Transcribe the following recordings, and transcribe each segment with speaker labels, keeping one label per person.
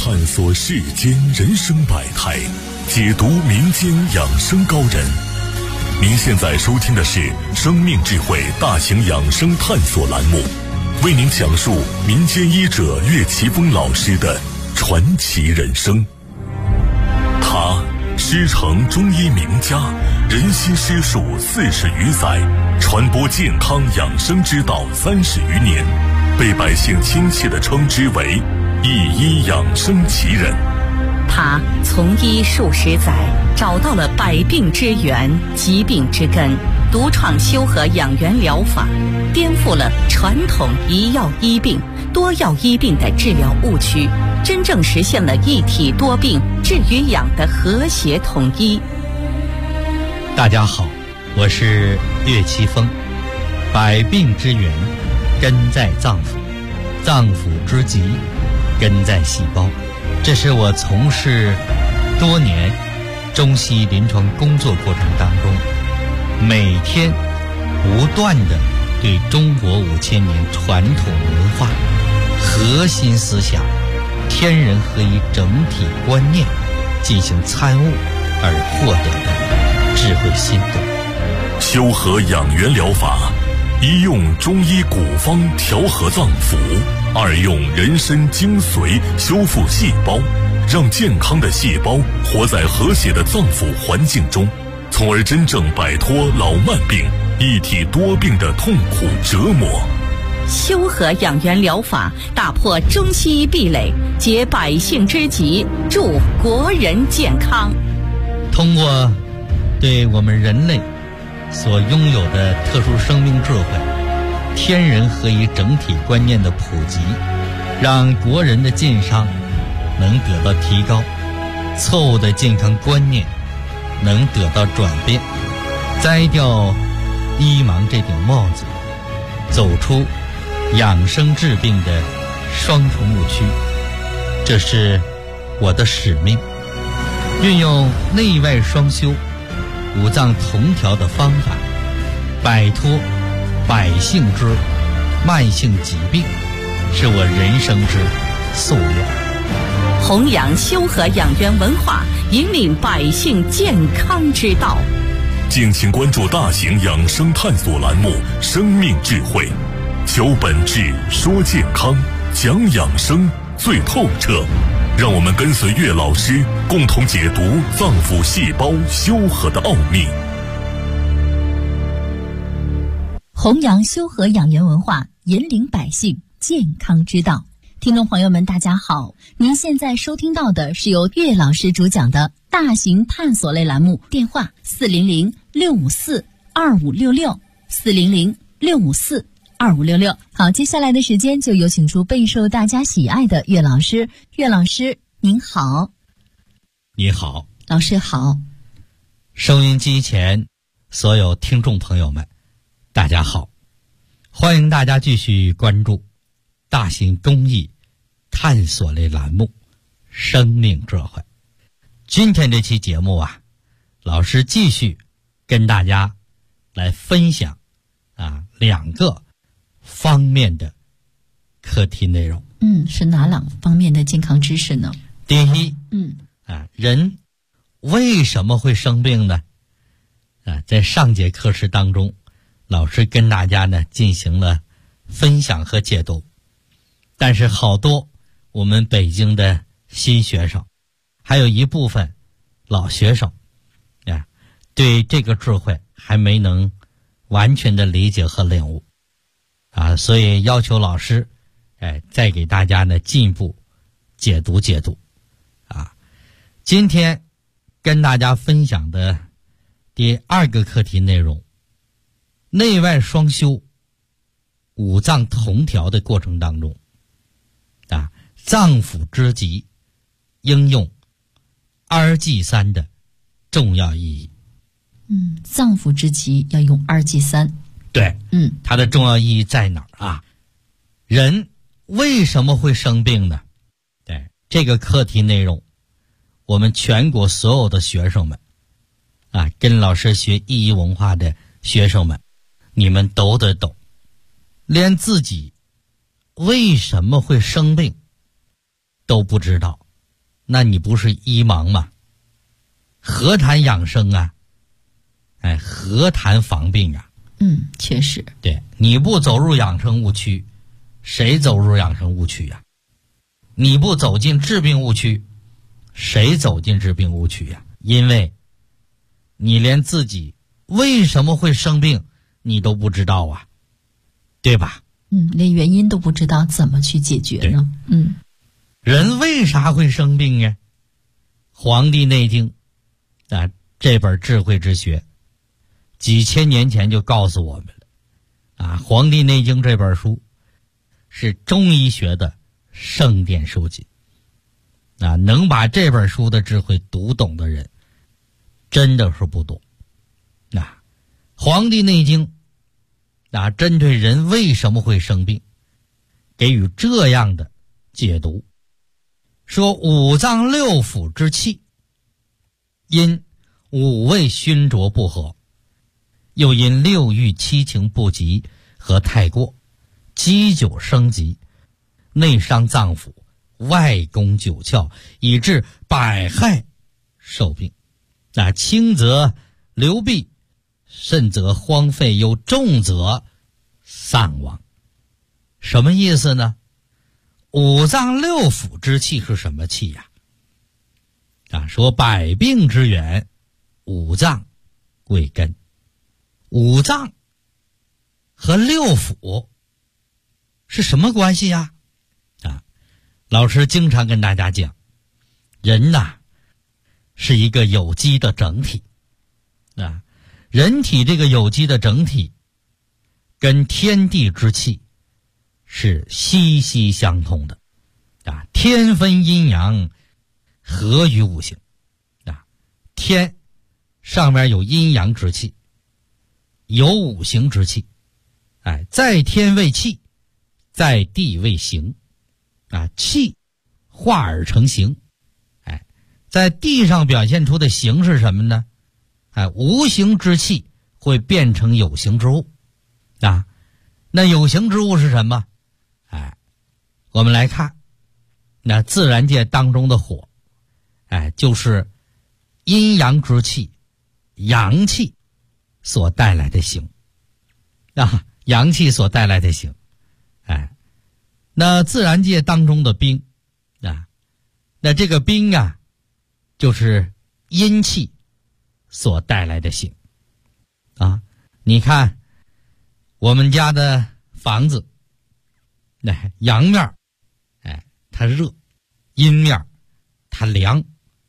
Speaker 1: 探索世间人生百态，解读民间养生高人。您现在收听的是生命智慧大型养生探索栏目，为您讲述民间医者岳奇峰老师的传奇人生。他师承中医名家，人心师术40余载，传播健康养生之道30余年，被百姓亲切地称之为一医养生奇人。
Speaker 2: 他从医数十载，找到了百病之源、疾病之根，独创修和养元疗法，颠覆了传统一药医病、多药医病的治疗误区，真正实现了一体多病治与养的和谐统一。
Speaker 3: 大家好，我是岳奇峰。百病之源根在脏腑，脏腑之疾根在细胞。这是我从事多年中西医临床工作过程当中，每天不断地对中国5000年传统文化核心思想天人合一整体观念进行参悟而获得的智慧心得。
Speaker 1: 修和养元疗法，一用中医古方调和脏腑，二用人参精髓修复细胞，让健康的细胞活在和谐的脏腑环境中，从而真正摆脱老慢病、一体多病的痛苦折磨。
Speaker 2: 修和养元疗法打破中西医壁垒，解百姓之急，助国人健康。
Speaker 3: 通过对我们人类所拥有的特殊生命智慧、天人合一整体观念的普及，让国人的健康能得到提高，错误的健康观念能得到转变，摘掉医盲这顶帽子，走出养生治病的双重误区。这是我的使命，运用内外双修、五脏同调的方法，摆脱百姓之慢性疾病，是我人生之夙愿。
Speaker 2: 弘扬修和养元文化，引领百姓健康之道。
Speaker 1: 敬请关注大型养生探索栏目《生命智慧》，求本质，说健康，讲养生最透彻。让我们跟随岳老师，共同解读脏腑细胞修和的奥秘。
Speaker 4: 弘扬修和养元文化，引领百姓健康之道。听众朋友们大家好，您现在收听到的是由岳老师主讲的大型探索类栏目，电话400-654-2566，400-654-2566。好，接下来的时间就有请出备受大家喜爱的岳老师。岳老师您好。
Speaker 3: 你好。
Speaker 4: 老师好。
Speaker 3: 收音机前所有听众朋友们大家好，欢迎大家继续关注大型公益探索类栏目生命智慧。今天这期节目啊，老师继续跟大家来分享2个方面的课题内容。
Speaker 4: 是哪2方面的健康知识呢？
Speaker 3: 第一，人为什么会生病呢？在上节课时当中，老师跟大家呢进行了分享和解读，但是好多我们北京的新学生，还有一部分老学生对这个智慧还没能完全的理解和领悟所以要求老师再给大家呢进一步解读今天跟大家分享的第2个课题内容，内外双修、五脏同调的过程当中脏腑之疾应用2G3的重要意义。
Speaker 4: 脏腑之疾要用2G3。
Speaker 3: 对，它的重要意义在哪儿人为什么会生病呢？对，这个课题内容，我们全国所有的学生们跟老师学意义文化的学生们，你们都得懂。连自己为什么会生病都不知道， 那你不是一盲吗？何谈养生啊？何谈防病啊？
Speaker 4: 确实。
Speaker 3: 对，你不走入养生误区，谁走入养生误区呀？你不走进治病误区，谁走进治病误区呀？因为你连自己为什么会生病你都不知道啊，对吧？
Speaker 4: 连原因都不知道，怎么去解决呢？
Speaker 3: 人为啥会生病呀？《黄帝内经》这本智慧之学几千年前就告诉我们了。《黄帝内经》这本书是中医学的圣典书籍。能把这本书的智慧读懂的人真的是不多。《黄帝内经》针对人为什么会生病给予这样的解读，说五脏六腑之气因五味熏浊不和，又因六欲七情不及和太过，积久生疾，内伤脏腑，外攻九窍，以致百害受病。轻则流弊，甚则荒废，又重则丧亡。什么意思呢？五脏六腑之气是什么气呀？说百病之源，五脏为根。五脏和六腑是什么关系呀？老师经常跟大家讲，人是一个有机的整体。人体这个有机的整体跟天地之气是息息相通的。天分阴阳，合于五行。天上面有阴阳之气，有五行之气。在天为气，在地为形。气化而成形。在地上表现出的形是什么呢？无形之气会变成有形之物。那有形之物是什么？我们来看那自然界当中的火，就是阴阳之气，阳气所带来的形。阳气所带来的形。那自然界当中的冰，那这个冰就是阴气所带来的形。你看我们家的房子，阳面它热，阴面它凉。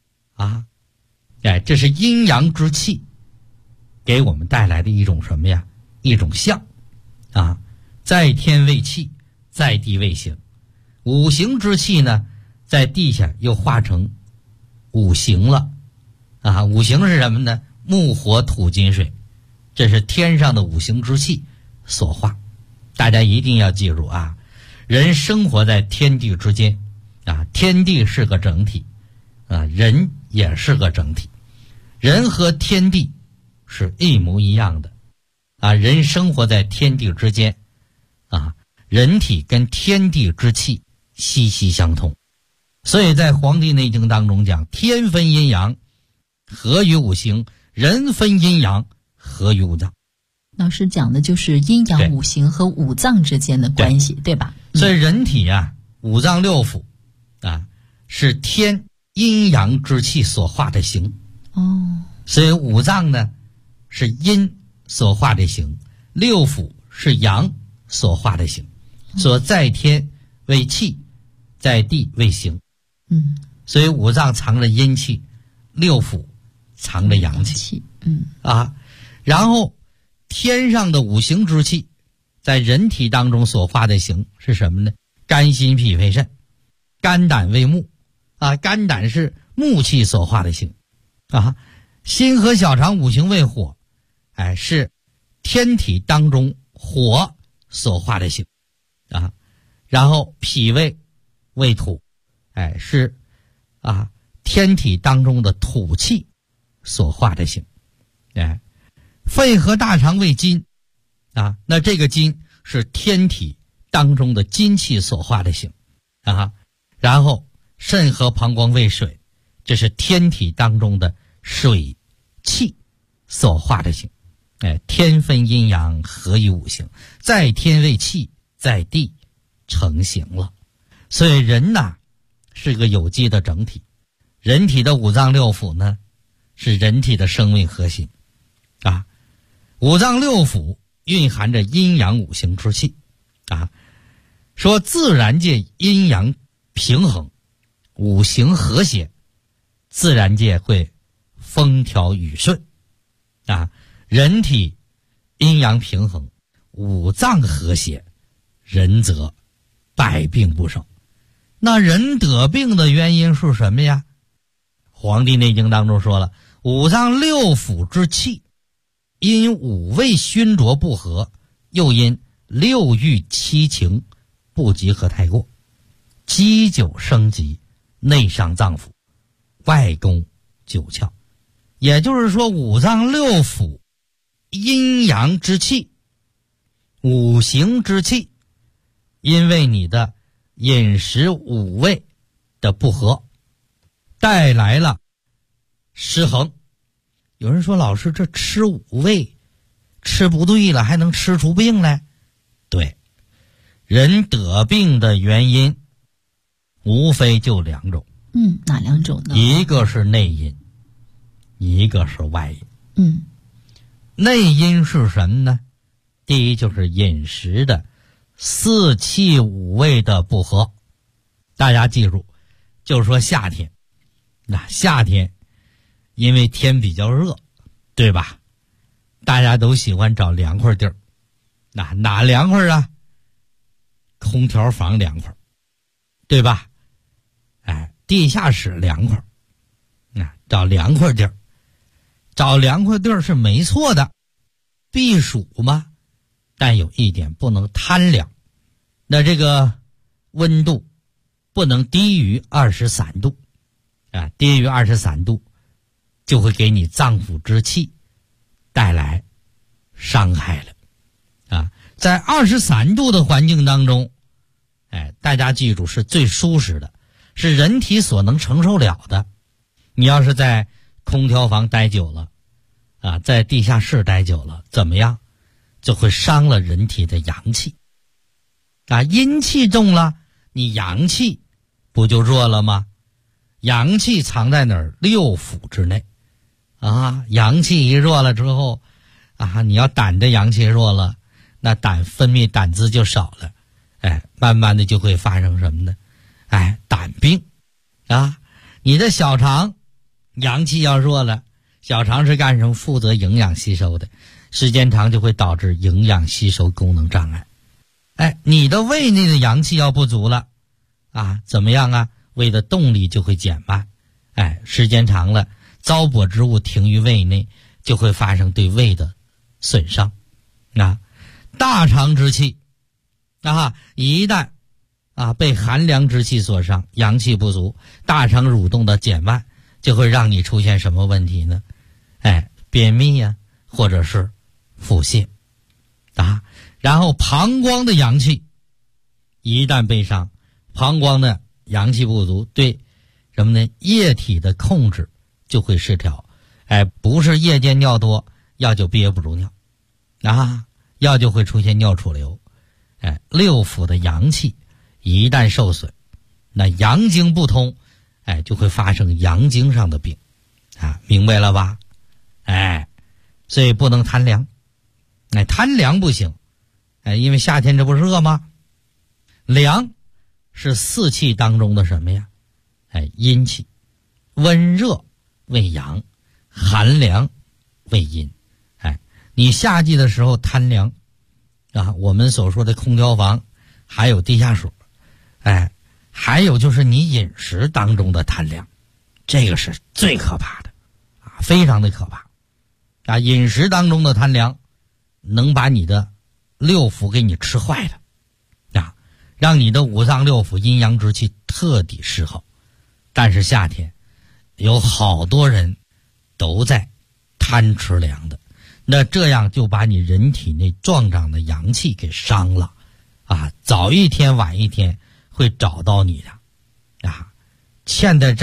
Speaker 3: 这是阴阳之气给我们带来的一种什么呀？一种象。在天为气，在地为形。五行之气呢，在地下又化成五行了。五行是什么呢？木火土金水，这是天上的五行之气所化。大家一定要记住人生活在天地之间。天地是个整体，人也是个整体。人和天地是一模一样的。人生活在天地之间。人体跟天地之气息息相通。所以在《黄帝内经》当中讲，天分阴阳，合于五行；人分阴阳，合于五脏。
Speaker 4: 老师讲的就是阴阳五行和五脏之间的关系， 对吧？
Speaker 3: 所以人体五脏六腑是天阴阳之气所化的形。所以五脏呢是阴所化的形，六腑是阳所化的形。所在天为气，在地为形。所以五脏藏着阴气，六腑藏着阳气。然后天上的五行之气在人体当中所化的形是什么呢？肝心脾肺肾。肝胆为木。肝胆是木气所化的形。心和小肠五行为火，是天体当中火所化的形。然后脾胃为土，是天体当中的土气所化的形。肺和大肠为金。那这个金是天体当中的金气所化的形。然后肾和膀胱为水。 这是天体当中的水气所化的形。天分阴阳，合于五行，在天为气，在地成形了。所以人呐是个有机的整体，人体的五脏六腑呢是人体的生命核心啊。五脏六腑蕴含着阴阳五行之气啊。说自然界阴阳平衡，五行和谐，自然界会风调雨顺啊。人体阴阳平衡，五脏和谐，人则百病不生。那人得病的原因是什么呀？黄帝内经当中说了，五脏六腑之气因五味熏灼不和，又因六欲七情不集合太过，积久生疾，内伤脏腑，外攻九窍。也就是说，五脏六腑阴阳之气，五行之气，因为你的饮食五味的不合，带来了失衡。有人说，老师，这吃五味吃不对了，还能吃出病来？对，人得病的原因无非就两种。
Speaker 4: 哪两种呢？
Speaker 3: 一个是内因，一个是外因。内因是什么呢？第一就是饮食的四气五味的不合。大家记住，就说夏天，那夏天因为天比较热，对吧？大家都喜欢找凉快地儿。哪凉快啊？空调房凉快，对吧？地下室凉快，找凉快地儿。找凉快地儿是没错的，避暑嘛，但有一点不能贪凉。那这个温度不能低于23度低于23度就会给你脏腑之气带来伤害了在23度的环境当中，大家记住是最舒适的，是人体所能承受了的。你要是在空调房待久了在地下室待久了，怎么样？就会伤了人体的阳气阴气重了，你阳气不就弱了吗？阳气藏在哪儿？六腑之内阳气一弱了之后你要胆的阳气弱了，那胆分泌胆汁就少了，慢慢的就会发生什么呢？胆病你的小肠阳气要弱了，小肠是干什么？负责营养吸收的，时间长就会导致营养吸收功能障碍。你的胃内的阳气要不足了怎么样胃的动力就会减慢，时间长了，糟粕之物停于胃内，就会发生对胃的损伤大肠之气一旦被寒凉之气所伤，阳气不足，大肠蠕动的减慢，就会让你出现什么问题呢？便秘或者是腹泻然后膀胱的阳气一旦被伤，膀胱的阳气不足，对什么呢？液体的控制就会失调，不是夜间尿多，药就憋不住尿药就会出现尿储留。六腑的阳气一旦受损，那阳经不通，就会发生阳经上的病明白了吧？所以不能贪凉，贪凉不行，因为夏天这不是热吗？凉是四气当中的什么呀？阴气，温热为阳，寒凉为阴。你夏季的时候贪凉我们所说的空调房，还有地下水，还有就是你饮食当中的贪凉，这个是最可怕的非常的可怕饮食当中的贪凉能把你的六腑给你吃坏了让你的五脏六腑阴阳之气彻底失衡。但是夏天有好多人都在贪吃凉的，那这样就把你人体内壮长的阳气给伤了早一天晚一天会找到你的欠的债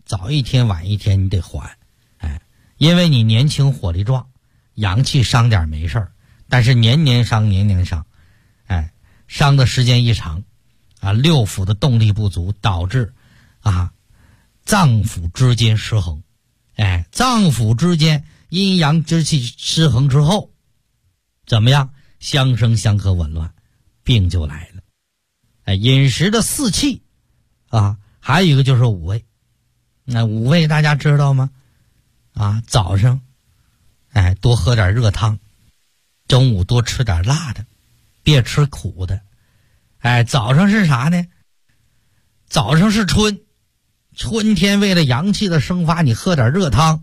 Speaker 3: 早一天晚一天你得还，因为你年轻火力壮，阳气伤点没事儿，但是年年伤，伤的时间一长，六腑的动力不足，导致脏腑之间失衡，脏腑之间阴阳之气失衡之后，怎么样？相生相克紊乱，病就来了。饮食的四气还有一个就是五味。那五味大家知道吗？早上多喝点热汤，中午多吃点辣的，别吃苦的。早上是啥呢？早上是春天，为了阳气的生发，你喝点热汤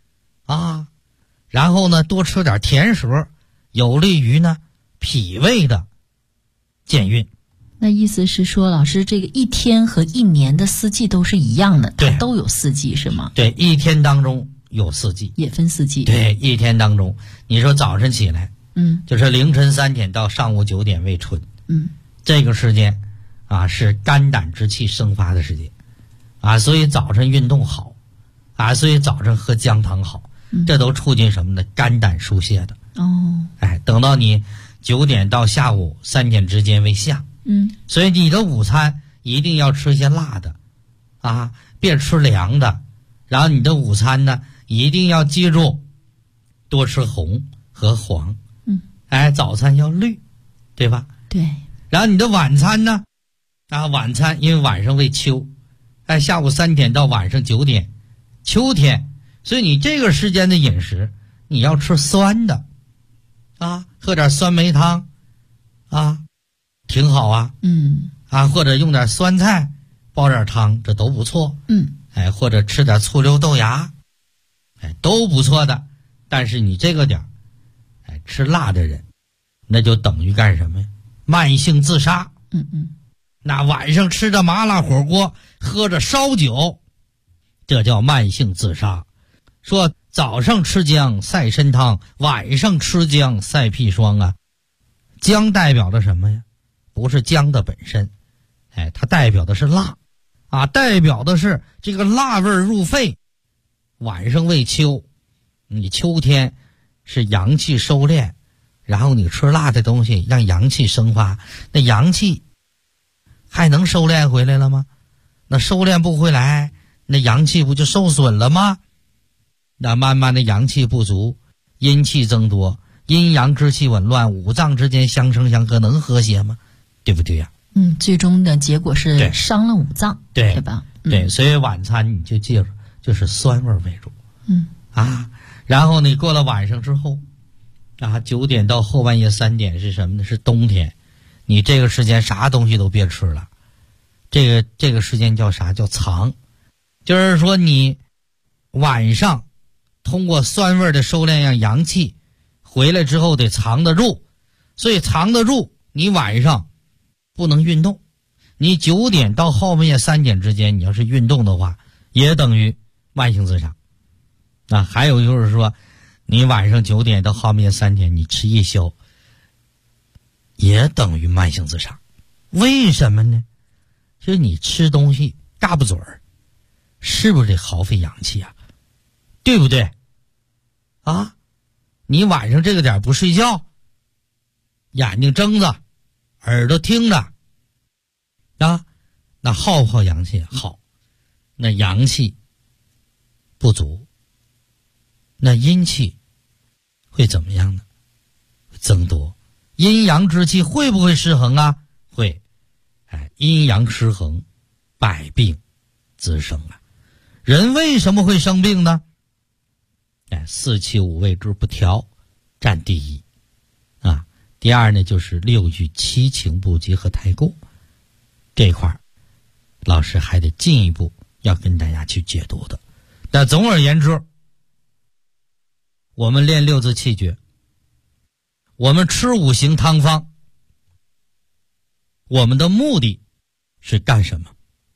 Speaker 3: 然后呢多吃点甜食，有利于呢脾胃的健运。
Speaker 4: 那意思是说，老师，这个一天和一年的四季都是一样的，它都有四季是吗？
Speaker 3: 对，一天当中有四季，
Speaker 4: 也分四季。
Speaker 3: 对，一天当中，你说早晨起来，就是凌晨3点到上午9点为春，这个时间是肝胆之气生发的时间，所以早晨运动好，所以早晨喝姜汤好，这都促进什么呢？肝胆疏泄的。等到你9点到下午3点之间为夏。所以你的午餐一定要吃些辣的，别吃凉的。然后你的午餐呢，一定要记住多吃红和黄。早餐要绿，对吧？
Speaker 4: 对。
Speaker 3: 然后你的晚餐呢，晚餐因为晚上为秋，下午3点到晚上9点，秋天，所以你这个时间的饮食，你要吃酸的，喝点酸梅汤，挺好或者用点酸菜煲点汤，这都不错。或者吃点醋溜豆芽，都不错的。但是你这个点吃辣的人，那就等于干什么呀？慢性自杀。那晚上吃着麻辣火锅，喝着烧酒，这叫慢性自杀。说早上吃姜赛参汤，晚上吃姜赛砒霜姜代表的什么呀？不是姜的本身，它代表的是辣，代表的是这个辣味入肺。晚上为秋，你秋天是阳气收敛，然后你吃辣的东西让阳气生发，那阳气还能收敛回来了吗？那收敛不回来，那阳气不就受损了吗？那慢慢的阳气不足，阴气增多，阴阳之气紊乱，五脏之间相生相克，能和谐吗？对不对呀？
Speaker 4: 最终的结果是伤了五脏，对吧？
Speaker 3: 对，所以晚餐你就记住，就是酸味为主。然后你过了晚上之后，9点到后半夜3点是什么呢？是冬天，你这个时间啥东西都别吃了。这个时间叫啥？叫藏，就是说你晚上通过酸味的收敛，让阳气回来之后得藏得住，所以藏得住，你晚上不能运动。你9点到后半夜3点之间，你要是运动的话，也等于慢性自杀。还有就是说，你晚上9点到后半夜3点，你吃夜宵，也等于慢性自杀。为什么呢？就是你吃东西嘎不嘴儿，是不是得耗费阳气对不对？你晚上这个点不睡觉，眼睛睁着，耳朵听着那耗不耗阳气？耗。那阳气不足，那阴气会怎么样呢？增多。阴阳之气会不会失衡会。阴阳失衡，百病滋生人为什么会生病呢？四气五味之不调占第一第二呢，就是六欲七情不及和太过。这块儿老师还得进一步要跟大家去解读的。那总而言之，我们练六字气诀，我们吃五行汤方，我们的目的是干什么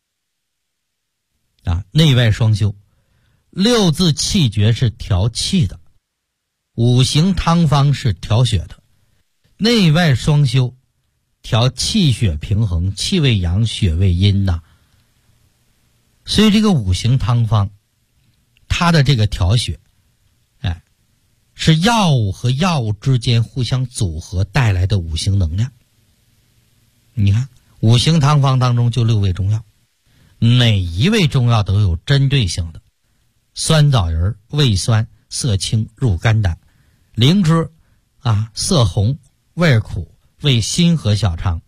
Speaker 3: 内外双修。六字气诀是调气的，五行汤方是调血的，内外双修，调气血平衡，气为阳，血为阴所以这个五行汤方，它的这个调血，是药物和药物之间互相组合带来的五行能量。你看五行汤方当中就6味中药，每一味中药都有针对性的。酸枣仁味酸色清入肝胆，灵芝色红味苦为心和小肠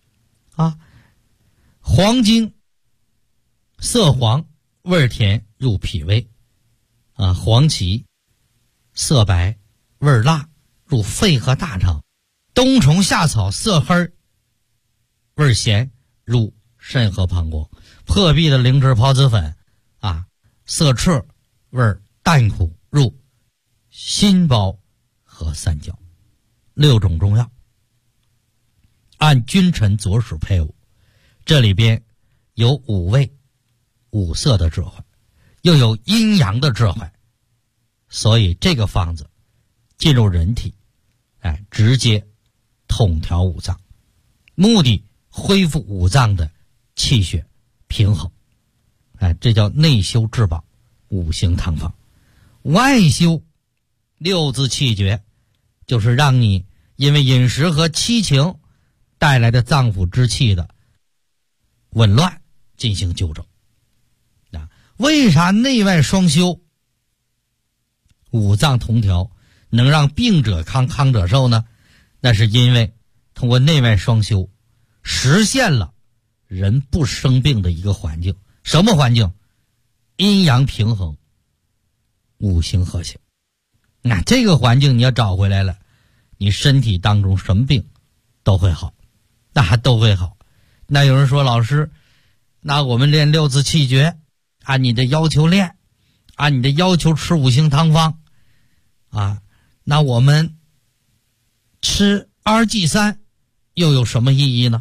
Speaker 3: 黄精色黄味甜入脾胃黄芪色白味辣入肺和大肠，冬虫夏草色黑味咸入肾和膀胱，破壁的灵芝孢子粉色赤味淡苦入心包和三焦。6种中药按君臣佐使配伍，这里边有5味5色的智慧，又有阴阳的智慧，所以这个方子进入人体直接统调五脏，目的恢复五脏的气血平衡。这叫内修治保五行汤方。外修6字气绝，就是让你因为饮食和七情带来的脏腑之气的紊乱进行纠正。为啥内外双修五脏同调能让病者康康者寿呢？那是因为通过内外双修实现了人不生病的一个环境。什么环境？阴阳平衡，五行和谐。那这个环境你要找回来了，你身体当中什么病都会好，都会好。那有人说，老师，那我们练6字气绝，按你的要求练，按你的要求吃五行汤方那我们吃RG3又有什么意义呢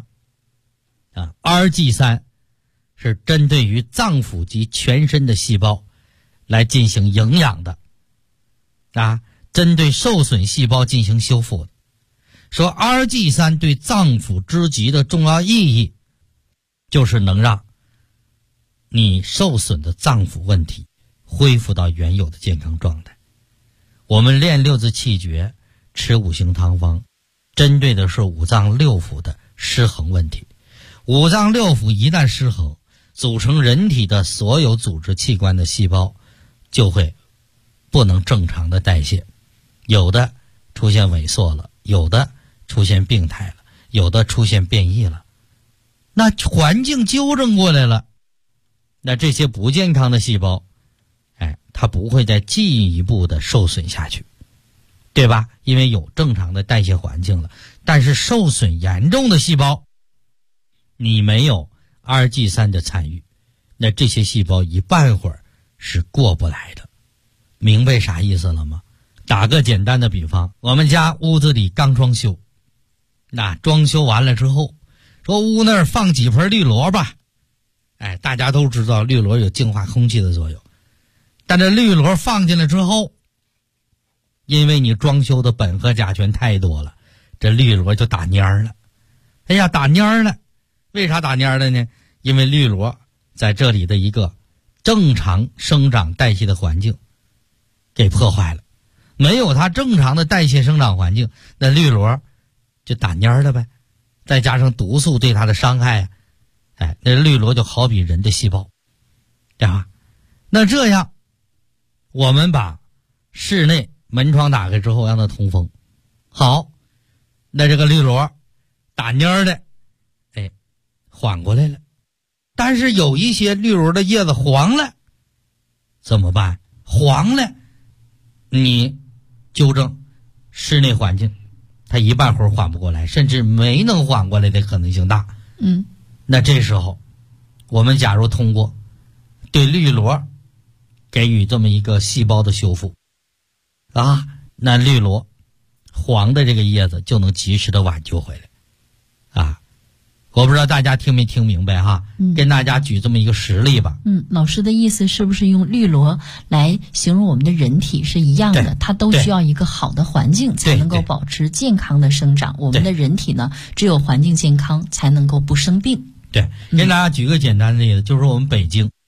Speaker 3: ？RG3是针对于脏腑及全身的细胞来进行营养的针对受损细胞进行修复的。说 RG3 对脏腑之极的重要意义，就是能让你受损的脏腑问题恢复到原有的健康状态。我们练6字气绝，吃五行汤方，针对的是五脏六腑的失衡问题。五脏六腑一旦失衡，组成人体的所有组织器官的细胞就会不能正常的代谢，有的出现萎缩了，有的出现病态了，有的出现变异了。那环境纠正过来了，那这些不健康的细胞它不会再进一步的受损下去，对吧？因为有正常的代谢环境了。但是受损严重的细胞，你没有 RG3 的参与，那这些细胞一半会儿是过不来的。明白啥意思了吗？打个简单的比方，我们家屋子里刚装修，那装修完了之后，说屋那儿放几盆绿萝吧，大家都知道绿萝有净化空气的作用，但这绿萝放进来之后，因为你装修的苯和甲醛太多了，这绿萝就打蔫了。打蔫了，为啥打蔫了呢？因为绿萝在这里的一个正常生长代谢的环境给破坏了，没有它正常的代谢生长环境，那绿萝就打蔫了呗。再加上毒素对它的伤害那绿萝就好比人的细胞，对吧？那这样我们把室内门窗打开之后让它通风，好，那这个绿萝打蔫的缓过来了。但是有一些绿萝的叶子黄了，怎么办？黄了，你纠正室内环境，它一半会儿缓不过来，甚至没能缓过来的可能性大。那这时候我们假如通过对绿萝给予这么一个细胞的修复那绿萝黄的这个叶子就能及时的挽救回来我不知道大家听没听明白跟大家举这么一个实例吧。
Speaker 4: 老师的意思是不是用绿萝来形容我们的人体是一样的，它都需要一个好的环境才能够保持健康的生长。我们的人体呢，只有环境健康才能够不生病。
Speaker 3: 对，跟大家举个简单的例子，就是我们北京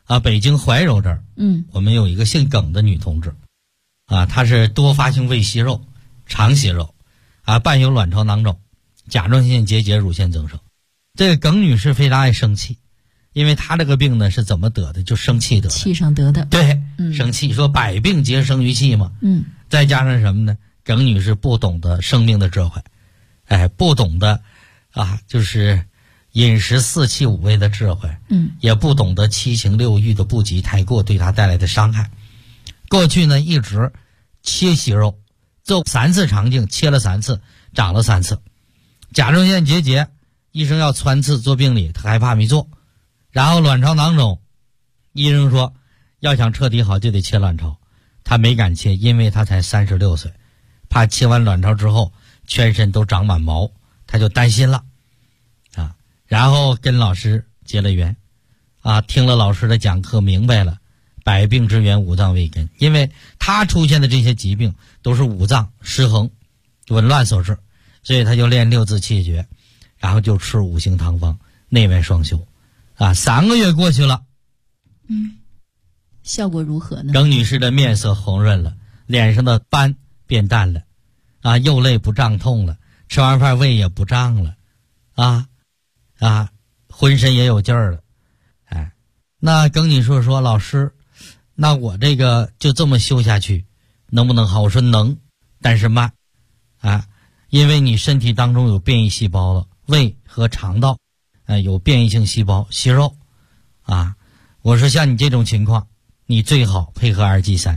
Speaker 3: 北京怀柔这儿，我们有一个姓耿的女同志，她是多发性胃息肉、肠息肉，伴有卵巢囊肿、甲状腺结节、乳腺增生。这个耿女士非常爱生气，因为她这个病呢是怎么得的？就生气得的，
Speaker 4: 气上得的。
Speaker 3: 对，生气，说百病皆生于气嘛。再加上什么呢？耿女士不懂得生命的智慧，不懂得就是饮食四气五味的智慧，也不懂得七情六欲的不及太过对她带来的伤害。过去呢一直切息肉，做3次肠镜，切了3次，长了3次。甲状腺结节，医生要穿刺做病理，她害怕没做。然后卵巢囊肿，医生说要想彻底好就得切卵巢，她没敢切，因为她才36岁，怕切完卵巢之后全身都长满毛，她就担心了然后跟老师结了缘听了老师的讲课，明白了百病之源五脏未根，因为她出现的这些疾病都是五脏失衡紊乱所致，所以她就练6字气诀，然后就吃5行汤方，内外双修3个月过去了，
Speaker 4: 效果如何呢？
Speaker 3: 耿女士的面色红润了，脸上的斑变淡了右肋不胀痛了，吃完饭胃也不胀了浑身也有劲儿了。那耿女士说，老师，那我这个就这么修下去能不能好？我说能，但是慢因为你身体当中有变异细胞了，胃和肠道有变异性细胞息肉我说像你这种情况，你最好配合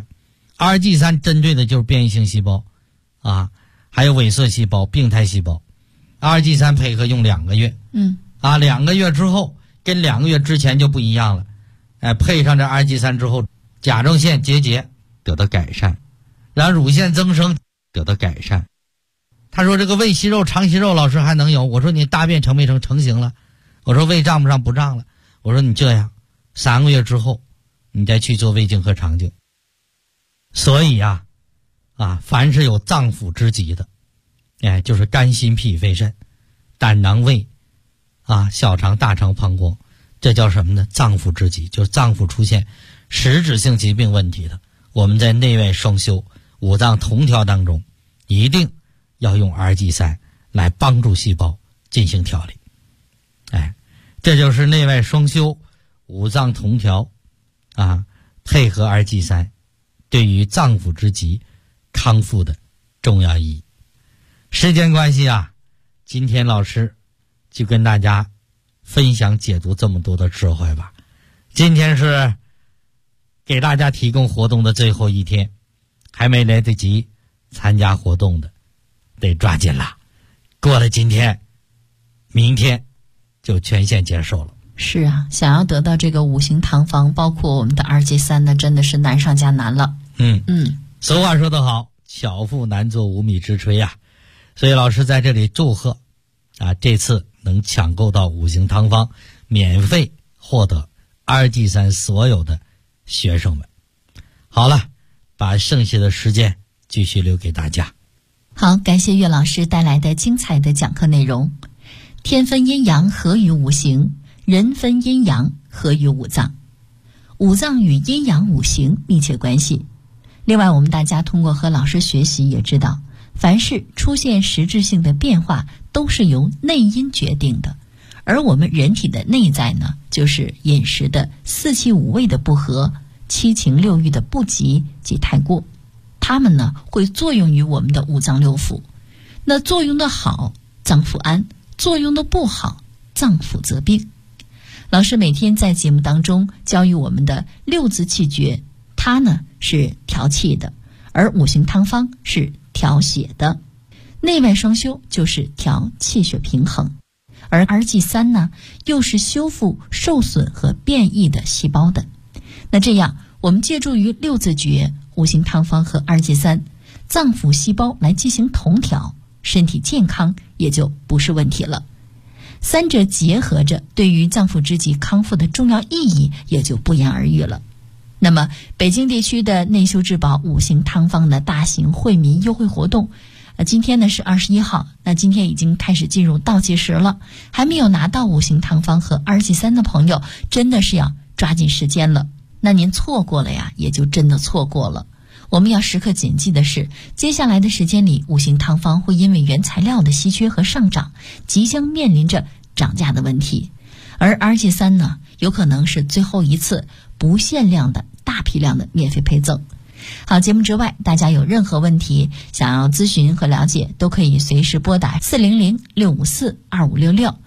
Speaker 3: 2G3 针对的就是变异性细胞还有萎缩细胞、病态细胞。2G3 配合用2个月2个月之后跟2个月之前就不一样了配上这 2G3 之后，甲状腺结节得到改善，然后乳腺增生得到改善。他说这个胃息肉、肠息肉老师还能有？我说你大便成没成？成型了。我说胃胀不胀？不胀了。我说你这样3个月之后你再去做胃镜和肠镜。所以凡是有脏腑之疾的就是肝心脾肺肾、胆囊胃小肠、大肠、膀胱，这叫什么呢？脏腑之疾，就是脏腑出现实质性疾病问题的，我们在内外双修、五脏同调当中一定要用 2G3 来帮助细胞进行调理。这就是内外双修、五脏同调配合 2G3 对于脏腑之疾康复的重要意义。时间关系今天老师就跟大家分享解读这么多的智慧吧。今天是给大家提供活动的最后一天，还没来得及参加活动的得抓紧了，过了今天明天就全线结束了。
Speaker 4: 是想要得到这个5行汤方，包括我们的2G3呢，真的是难上加难了。
Speaker 3: 俗话说得好，巧妇难做无米之炊所以老师在这里祝贺这次能抢购到5行汤方，免费获得 2G3 所有的学生们。好了，把剩下的时间继续留给大家。
Speaker 4: 好，感谢岳老师带来的精彩的讲课内容。天分阴阳合于五行，人分阴阳合于五脏，五脏与阴阳五行密切关系。另外，我们大家通过和老师学习也知道，凡是出现实质性的变化都是由内因决定的，而我们人体的内在呢，就是饮食的四气五味的不和、七情六欲的不及及太过，它们呢会作用于我们的五脏六腑。那作用的好，脏腑安；作用的不好，脏腑则病。老师每天在节目当中教育我们的6字气诀，它呢是调气的，而5行汤方是调血的，内外双修就是调气血平衡，而 2G3 呢又是修复受损和变异的细胞的。那这样我们借助于6字诀、5行汤方和 2G3， 脏腑细胞来进行同调，身体健康也就不是问题了。三者结合着，对于脏腑之疾康复的重要意义也就不言而喻了。那么北京地区的内修治保5行汤方的大型惠民优惠活动，今天呢是21号，那今天已经开始进入倒计时了。还没有拿到5行汤方和2G3的朋友，真的是要抓紧时间了。那您错过了呀，也就真的错过了。我们要时刻谨记的是，接下来的时间里，五行汤方会因为原材料的稀缺和上涨，即将面临着涨价的问题。而 RG3 呢，有可能是最后一次不限量的大批量的免费配赠。好，节目之外，大家有任何问题想要咨询和了解，都可以随时拨打400-654-2566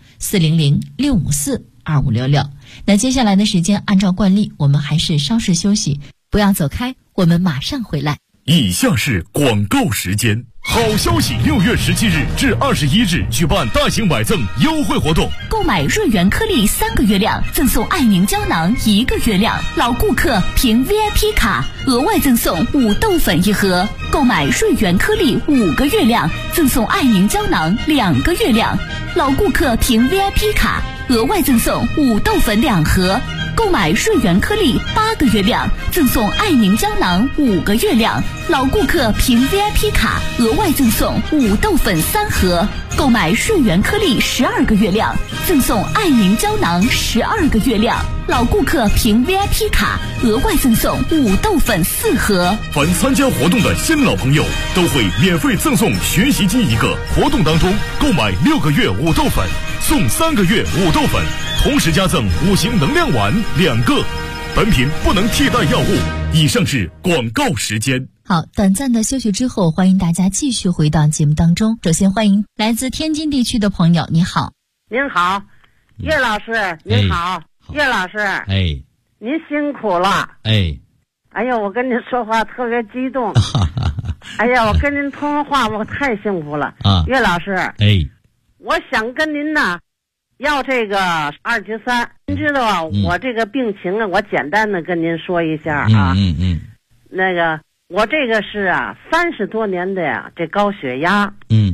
Speaker 4: 400-654-2566。那接下来的时间，按照惯例，我们还是稍事休息，不要走开，我们马上回来。
Speaker 1: 以下是广告时间。好消息！6月17日至21日举办大型买赠优惠活动，
Speaker 2: 购买润源颗粒3个月量，赠送爱宁胶囊1个月量，老顾客凭 VIP 卡额外赠送5豆粉1盒，购买润源颗粒5个月量，赠送爱宁胶囊2个月量，老顾客凭 VIP 卡额外赠送5豆粉2盒，购买润源颗粒8个月量，赠送爱宁胶囊5个月量，老顾客凭 VIP 卡额外赠送5豆粉3盒，购买润源颗粒12个月量，赠送爱宁胶囊12个月量，老顾客凭 VIP 卡额外赠送5豆粉4盒。
Speaker 1: 凡参加活动的新老朋友都会免费赠送学习机1个。活动当中购买6个月5豆粉，送3个月5豆粉，同时加赠5行能量丸2个。本品不能替代药物。以上是广告时间。
Speaker 4: 好，短暂的休息之后，欢迎大家继续回到节目当中。首先欢迎来自天津地区的朋友，你好。
Speaker 5: 您好，岳老师，您好，岳老师，
Speaker 3: 哎，
Speaker 5: 您辛苦了。哎呀，我跟您说话特别激动。哎呀，我跟您通话我太幸福了啊！岳老师，我想跟您呢要这个2级3，您知道啊，我这个病情啊，我简单的跟您说一下啊。那个我这个是啊30多年的呀这高血压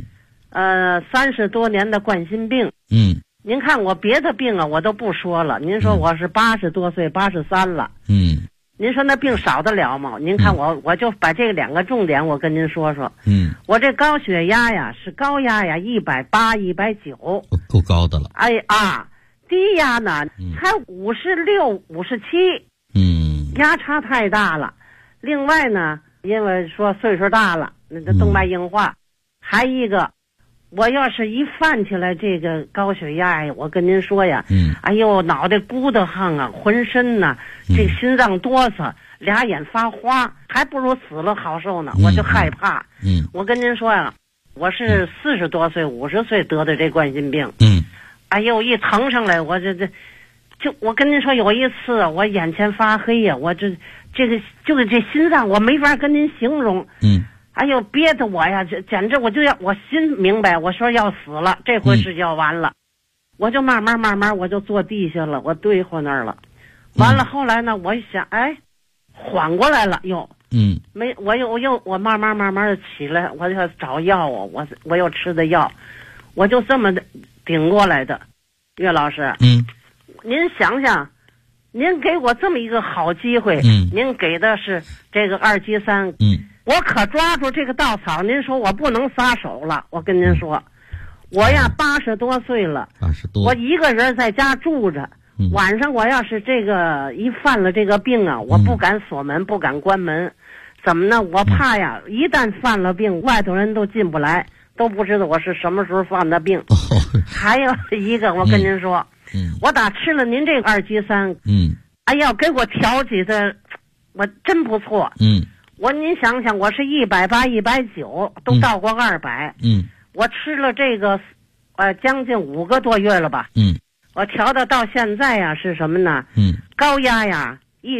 Speaker 5: ，30多年的冠心病。您看我别的病啊我都不说了，您说我是80多岁83了。您说那病少得了吗？您看我就把这2个重点我跟您说说。我这高血压呀是高压呀180、190，
Speaker 3: 够高的了。
Speaker 5: 低压呢才56、57，压差太大了。另外呢，因为说岁数大了，那动脉硬化，还一个，我要是一犯起来这个高血压呀，我跟您说呀，哎呦，脑袋咕得慌啊，浑身呢，这心脏哆嗦，俩眼发花，还不如死了好受呢，我就害怕。我跟您说呀，我是40多岁、50岁得的这冠心病。哎呦，一疼上来，我我跟您说，有一次我眼前发黑呀，我这心脏我没法跟您形容。哎呦，憋得我呀，简直我心明白，我说要死了，这回是要完了。我就慢慢我就坐地下了，我堆活那儿了。完了后来呢，我一想，哎，缓过来了又。我慢慢的起来，我就找药啊，我又吃的药，我就这么顶过来的。岳老师，您想想，您给我这么一个好机会，您给的是这个2级3，我可抓住这个稻草，您说我不能撒手了。我跟您说，我呀80多岁了，80多，我一个人在家住着。晚上我要是这个一犯了这个病啊，我不敢锁门，不敢关门。怎么呢？我怕呀，一旦犯了病，外头人都进不来，都不知道我是什么时候犯的病。还有一个，我跟您说，我打吃了您这个2级3，哎呀，给我调剂的，我真不错。您想想，我是180、190，都到过200。我吃了这个，将近5个多月了吧。我调的到现在呀是什么呢？高压呀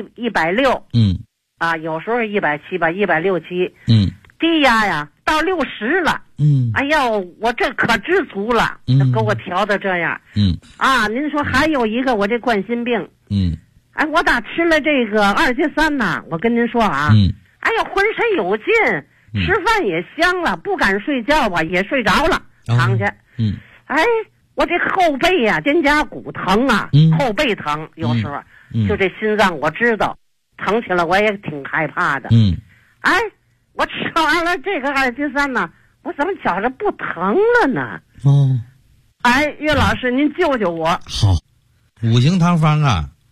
Speaker 5: 160，有时候170吧，167。低压呀到60了。哎呦，我这可知足了。给我调的这样。您说还有一个我这冠心病。哎，我打吃了这个2级3呢，我跟您说啊。哎呀，浑身有劲，吃饭也香了，不敢睡觉吧，也睡着了，躺下。哎，我这后背呀，肩胛骨疼啊，后背疼，有时候就这心脏我知道疼起来，我也挺害怕的。哎，我吃完了这个2级3呢，我怎么觉着不疼了呢？
Speaker 3: 哦，
Speaker 5: 哎，岳老师，您救救我。
Speaker 3: 好，五行汤方啊，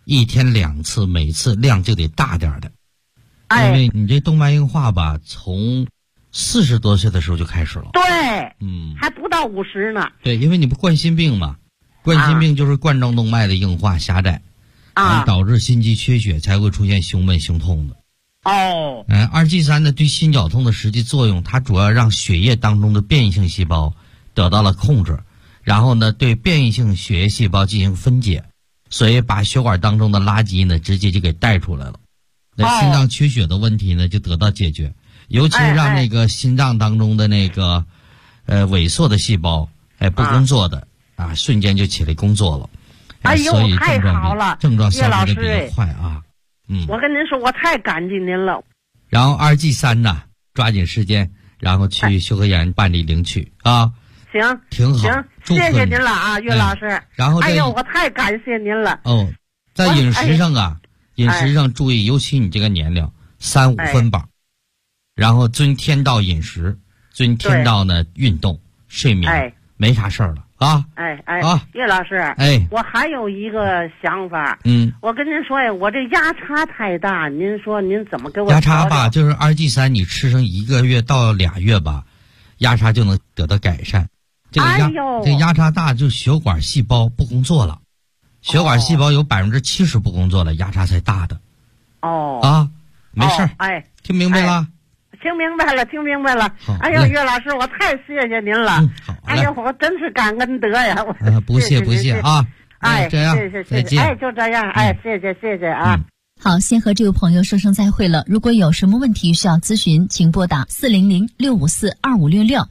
Speaker 3: 1天2次，每次量就得大点的。
Speaker 5: 哎，
Speaker 3: 因为你这动脉硬化吧，从40多岁的时候就开始了。
Speaker 5: 对，
Speaker 3: 还
Speaker 5: 不到50呢。
Speaker 3: 对，因为你不冠心病嘛，冠心病就是冠状动脉的硬化狭窄，导致心肌缺血才会出现胸闷胸痛的。2G3呢，对心绞痛的实际作用，它主要让血液当中的变异性细胞得到了控制，然后呢，对变异性血液细胞进行分解，所以把血管当中的垃圾呢，直接就给带出来了。那心脏缺血的问题呢，就得到解决，尤其是让那个心脏当中的那个萎缩的细胞不工作的瞬间就起来工作了。所以
Speaker 5: 太好了，
Speaker 3: 症状消失的比较快啊。
Speaker 5: 我跟您说，我太感激您了。
Speaker 3: 然后2G3呢，抓紧时间，然后去修和养办理领取啊。
Speaker 5: 行，
Speaker 3: 挺好，
Speaker 5: 行，谢谢您了啊，岳老师。
Speaker 3: 然后
Speaker 5: 我太感谢您了。
Speaker 3: 在饮食上饮食上注意，尤其你这个年龄，3、5分饱，然后遵天道饮食，遵天道呢运动、睡眠，没啥事儿了啊。
Speaker 5: 岳老师，我还有一个想法。我跟您说呀，我这压差太大，您说您怎么给我
Speaker 3: 压差吧？就是 2G3，你吃上1个月到2月吧，压差就能得到改善。这压差大，就血管细胞不工作了，血管细胞有70%不工作了，压差才大的。没事。听明白了？
Speaker 5: 听明白了，听明白了。岳老师，我太谢谢您了。我真是感恩德呀。
Speaker 3: 不谢啊。这样，
Speaker 5: 谢谢，
Speaker 3: 再见。
Speaker 5: 就这样，谢谢啊。
Speaker 4: 好，先和这位朋友说声再会了。如果有什么问题需要咨询，请拨打400-654-2566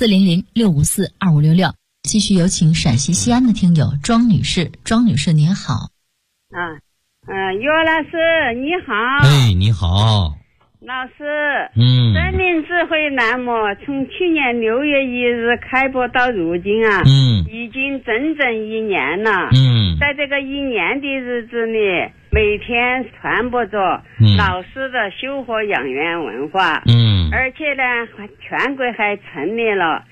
Speaker 4: 400-654-2566。继续有请陕西西安的听友庄女士。庄女士您好。
Speaker 6: 岳老师你好。
Speaker 3: 你好。
Speaker 6: 老师，生命智慧栏目从去年6月1日开播到如今已经整整1年了。在这个1年的日子里，每天传播着老师的修和养元文化。而且呢，全国还成立了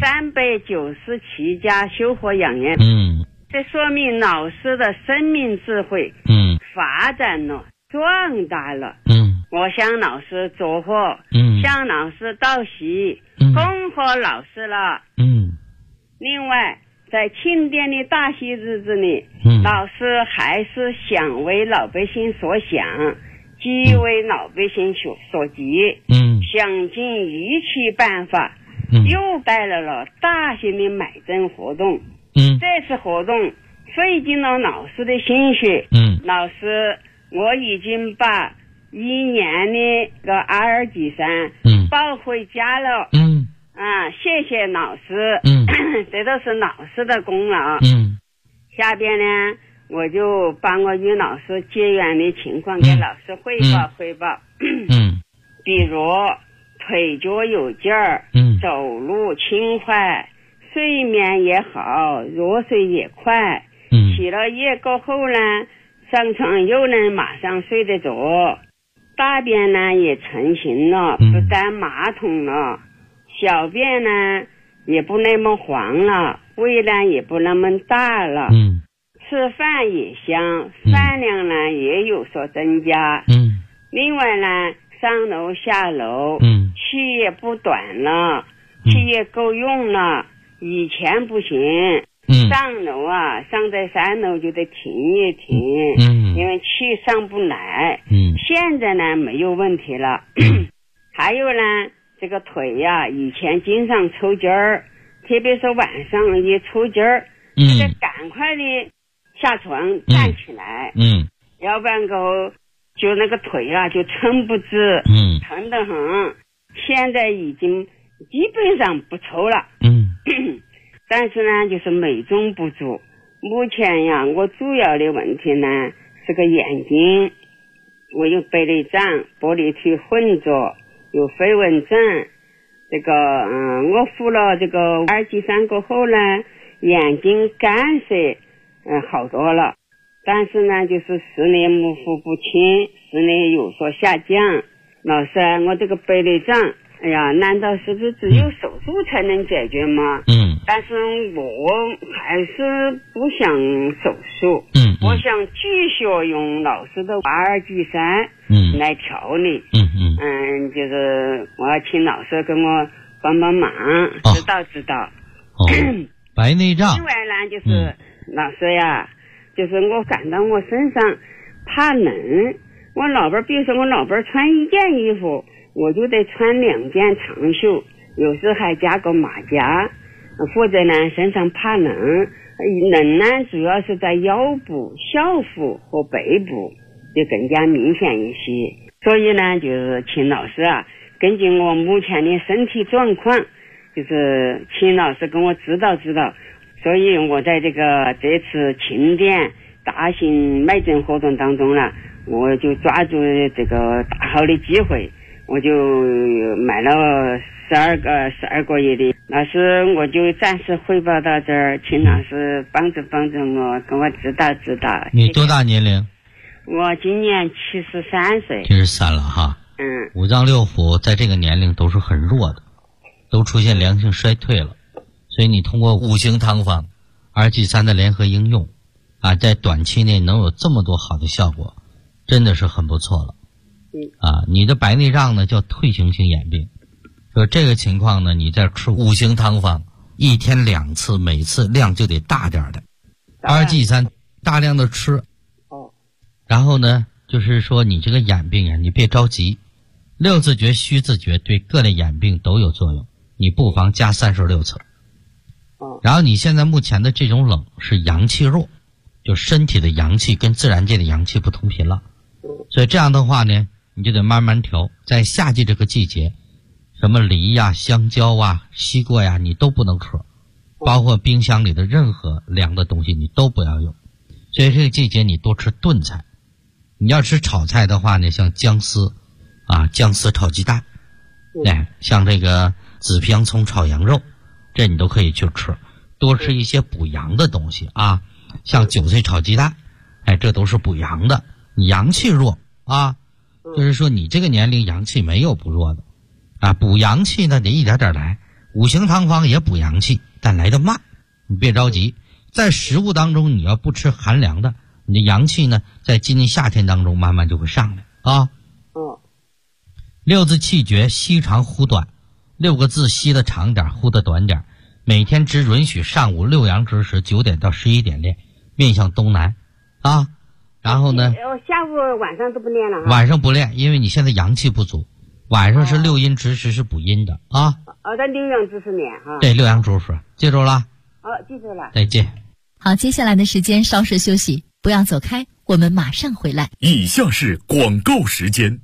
Speaker 6: 397家修和养元。这说明老师的生命智慧发展了，壮大了。我向老师祝贺，向老师道喜，恭贺老师了。另外，在庆典的大喜日子里，老师还是想为老百姓所想，即为老百姓所急，想尽一切办法，又带来了大型的买证活动。这次活动费尽了老师的心血。老师，我已经把1年的个2G3抱回家了。谢谢老师。这都是老师的功劳。下边呢，我就把我与老师结缘的情况给老师汇报。比如腿脚有劲儿，走路轻快，睡眠也好，入睡也快。起了夜过后呢，上床又能马上睡得着。大便呢也成型了，不沾马桶了，小便呢也不那么黄了，胃呢也不那么大了。吃饭也香，饭量呢也有所增加。另外呢，上楼下楼，气也不短了，气也够用了。以前不行，上楼上在3楼就得停一停，因为气上不来。现在呢没有问题了。还有呢，这个腿以前经常抽筋儿，特别是晚上一抽筋儿，得赶快的下床站起来，要不然就那个腿就撑不直，疼得很。现在已经基本上不抽了。但是呢，就是美中不足。目前我主要的问题呢是个眼睛，我有白内障、玻璃体混浊，有飞蚊症。这个我服了这个2G3过后呢，眼睛干涩好多了。但是呢，就是视力模糊不清，视力有所下降。老师，我这个白内障，难道是不是只有手术才能解决吗？但是我还是不想手术。 我想继续用老师的阿基山来调理。就是我要请老师跟我帮帮忙，指导。
Speaker 3: 白内障。
Speaker 6: 另外呢，就是老师呀，就是我感到我身上怕冷，我老伴比如说我老伴穿一件衣服，我就得穿2件长袖，有时还加个马甲，或者呢身上怕冷。冷呢主要是在腰部、小腹和背部就更加明显一些，所以呢就是请老师啊，根据我目前的身体状况，就是请老师跟我指导。所以我在这次庆典大型卖诊活动当中呢，我就抓住这个大好的机会，我就买了12个月的。老师，我就暂时汇报到这儿，请老师帮助我，跟我指导。
Speaker 3: 你多大年龄？
Speaker 6: 我今年73岁。
Speaker 3: 73了哈。五脏六腑在这个年龄都是很弱的，都出现良性衰退了，所以你通过五行汤方2G3的联合应用啊，在短期内能有这么多好的效果，真的是很不错了。你的白内障呢叫退行性眼病，就这个情况呢，你在吃五行汤方1天2次，每次量就得大点的2G3，大量的吃。然后呢，就是说你这个眼病啊，你别着急，6字诀、虚字诀对各类眼病都有作用，你不妨加36次。然后你现在目前的这种冷是阳气弱，就身体的阳气跟自然界的阳气不同频了，所以这样的话呢，你就得慢慢调。在夏季这个季节，什么梨呀、香蕉啊、西瓜呀，你都不能吃，包括冰箱里的任何凉的东西你都不要用。所以这个季节你多吃炖菜。你要吃炒菜的话呢，像姜丝炒鸡蛋，像这个紫皮洋葱炒羊肉，这你都可以去吃。多吃一些补阳的东西啊，像韭菜炒鸡蛋，这都是补阳的。你阳气弱啊，就是说你这个年龄阳气没有不弱的啊，补阳气呢得一点点来。五行汤方也补阳气，但来得慢，你别着急。在食物当中你要不吃寒凉的，你的阳气呢在今年夏天当中慢慢就会上来啊。6字气诀，吸长呼短，6个字吸的长点，呼的短点。每天只允许上午6阳之时9点到11点练，面向东南啊。然后呢，
Speaker 6: 下午晚上都不练了。
Speaker 3: 晚上不练，因为你现在阳气不足。晚上是6阴之时，是补阴的啊。
Speaker 6: 在6阳之时练哈。
Speaker 3: 对，6阳之时，记住了。
Speaker 6: 记住了。
Speaker 3: 再见。
Speaker 4: 好，接下来的时间稍事休息，不要走开，我们马上回来。
Speaker 1: 以下是广告时间。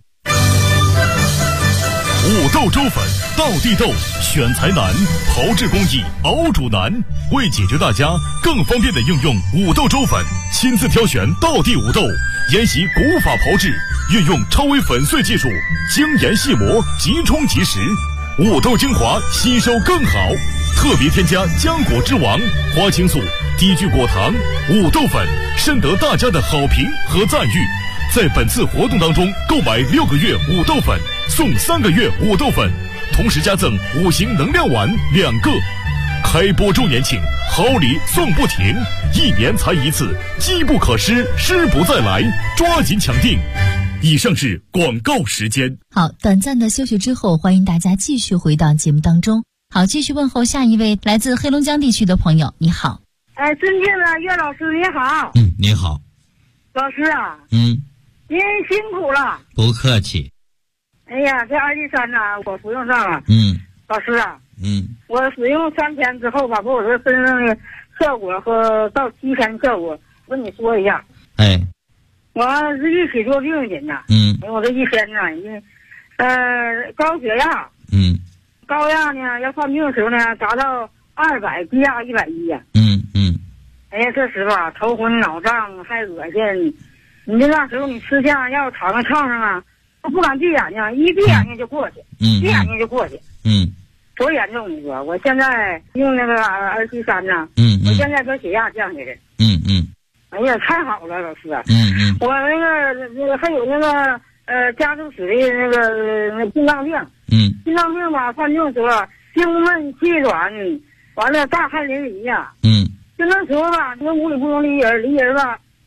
Speaker 1: 五豆粥粉，道地豆，选材难，炮制工艺，熬煮难。为解决大家更方便的应用五豆粥粉，亲自挑选道地五豆，研习古法炮制，运用超微粉碎技术，精研细磨，即冲即食，五豆精华吸收更好。特别添加浆果之王、花青素、低聚果糖、五豆粉，深得大家的好评和赞誉。在本次活动当中，购买6个月五豆粉送3个月五豆粉，同时加赠5行能量丸2个。开播周年庆，好礼送不停，1年才一次，机不可失，失不再来，抓紧抢订。以上是广告时间。
Speaker 4: 好，短暂的休息之后，欢迎大家继续回到节目当中。好，继续问候下一位来自黑龙江地区的朋友，你好。
Speaker 7: 尊敬的岳老师你好。
Speaker 3: 你好。
Speaker 7: 老师啊。您辛苦了。
Speaker 3: 不客气。
Speaker 7: 哎呀，这2G3呢，我服用上了。老师啊。我使用3天之后吧，把我这身上的效果和到7天效果跟你说一下。我是一起做病人呐。我这一天呢，因为高血压。高压呢，要犯病的时候呢，达到200，低压110呀。哎呀，这时吧，头昏脑胀，还恶心。你那时候你吃下药躺在炕上啊，都不敢闭眼睛，一闭眼睛就过去，闭眼睛就过去。多严重你说？我现在用那个2G3呢，我现在把血压降下来。哎呀，太好了，老师。我那个还有那个家族史的那心脏病。心脏病吧，犯病时候胸闷气短，完了大汗淋漓呀。就那时候吧，那屋里不能离人吧，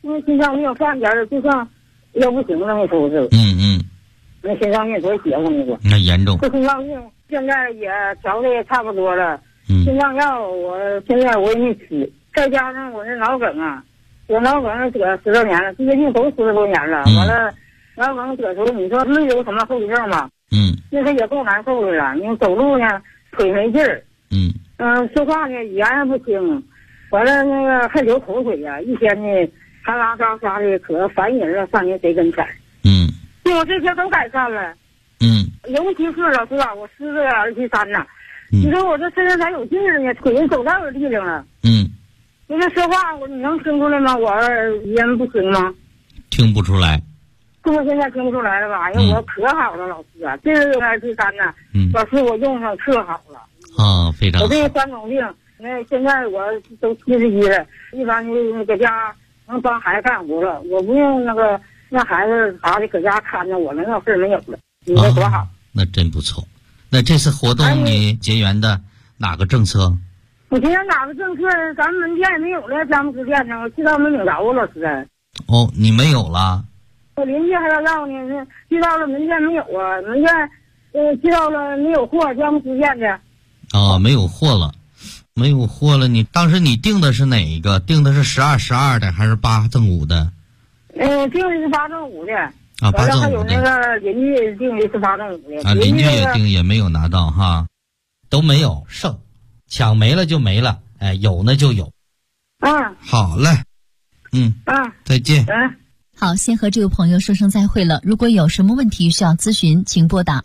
Speaker 7: 因为心脏病犯点就算要不行了，那时候是。那心脏病多邪乎那个。
Speaker 3: 那严重。
Speaker 7: 这心脏病现在也调的也差不多了。心脏药现在我也没吃，再加上我这脑梗啊，我脑梗得10多年了，这些病都10多年了。完了，脑梗得时候你说没有什么后遗症吗？那个也够难受的了。你走路呢腿没劲儿。说话呢语言也不清，完了那个还流口水呀，一天呢哈拉嘎嘎的，可烦人了，上人谁跟前。就我这些都改善了。尤其是老师啊，我吃这个23呐，你说我这身上咋有劲儿呢？腿走道有力量了。你这说话你能听出来吗？我语言不行吗？
Speaker 3: 听不出来。
Speaker 7: 是不是现在听不出来了吧？哎呀，我可好了，老师啊，这个23呐，老师我用上可好了。
Speaker 3: 非常好。
Speaker 7: 我这3种病，那现在我都71了，一般就搁家能帮孩子干活了，我不用那孩子啥的搁家看着我了，那事儿没有了。你说多好？
Speaker 3: 那真不错。那这次活动你结缘的哪个政策？
Speaker 7: 我结缘哪个政策？咱们门店也没有了，佳木斯店呢，我去到没领着啊，老师。
Speaker 3: 你没有了？
Speaker 7: 我邻居还要呢，去到了门店没有啊，门店去到了没有货，佳木斯店的。
Speaker 3: 没有货了，没有货了。你当时你订的是哪一个？订的是12的还是8正5的？
Speaker 7: 订的是8正5的。
Speaker 3: 8正5的。
Speaker 7: 还有那个邻居订的是8正5的。
Speaker 3: 邻居也订也没有拿到哈，都没有剩，抢没了就没了，有呢就有。好嘞，再见。
Speaker 4: 好，先和这位朋友说声再会了。如果有什么问题需要咨询，请拨打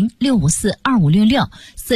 Speaker 4: 400-654-2566